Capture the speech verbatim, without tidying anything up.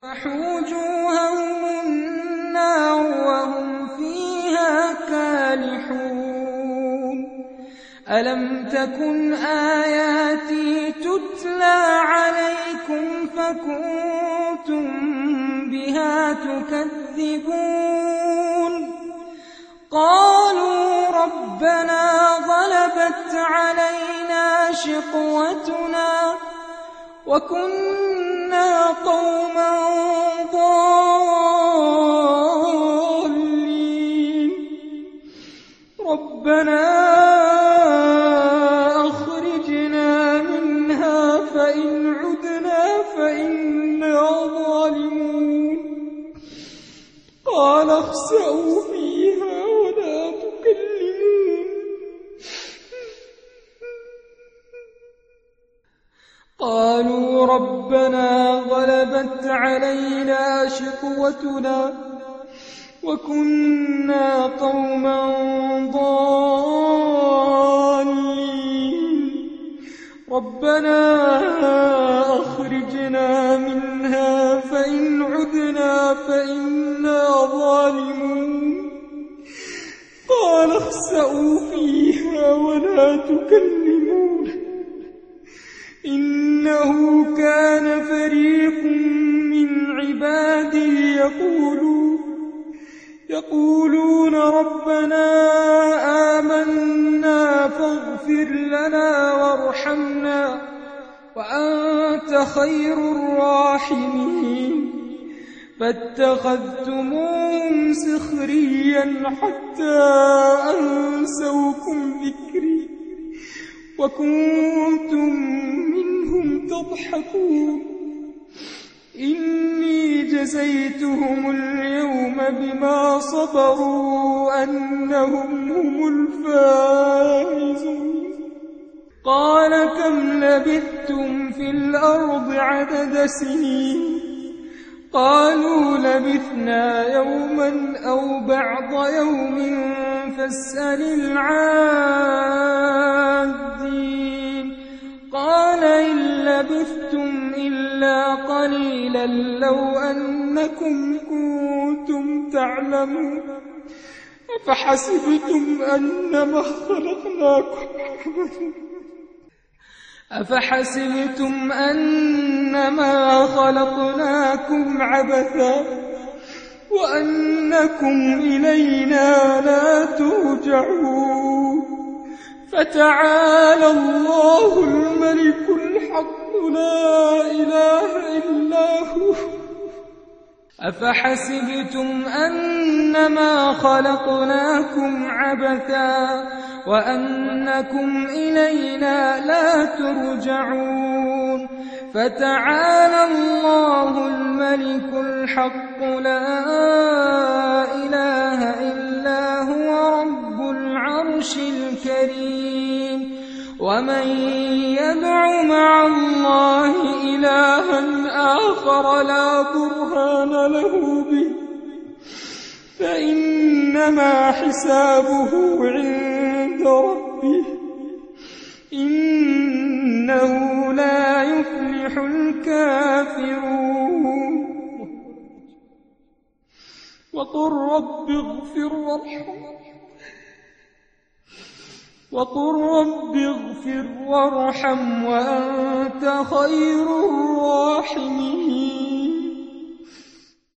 وجوههم النار وهم فيها كالحون ألم تكن آياتي تتلى عليكم فكنتم بها تكذبون قالوا ربنا غلبت علينا شقوتنا وكنا قوما ضالين ربنا أخرجنا منها فإن عدنا فإنا ظالمون قال اخسئوا فيها ولا تكلمون قالوا ربنا غلبت علينا شقوتنا وكنا قوما ضالين ربنا أخرجنا منها فإن عدنا فإنا ظالمون قال اخسئوا فيها ولا تكلمون إنه كان فريق من عبادي يقولون يقولون ربنا آمنا فاغفر لنا وارحمنا وأنت خير الراحمين فاتخذتموهم سخريا حتى أنسوكم ذكري وكنتم منهم تضحكون إني جزيتهم اليوم بما صبروا أنهم هم الفائزون قال كم لبثتم في الأرض عدد سنين قالوا لبثنا يوما أو بعض يوم فاسأل العادين قال إن لبثتم إلا قليلا لو أنكم كنتم تعلمون أفحسبتم أنما خلقناكم أفحسبتم أنما خلقناكم عبثا وأنكم إلينا لا ترجعون فتعالى الله الملك الحق لا إله إلا هو أفحسبتم أنما خلقناكم عبثا وأنكم إلينا لا ترجعون فتعالى الله الملك الحق لا إله إلا هو رب العرش الكريم ومن يدع مع الله إلها آخر لا برهان له به فإنما حسابه عند ربه إنه لا يفلح الكافرون وقل رب اغفر وارحم وقل رب اغفر وارحم وأنت خير الراحمين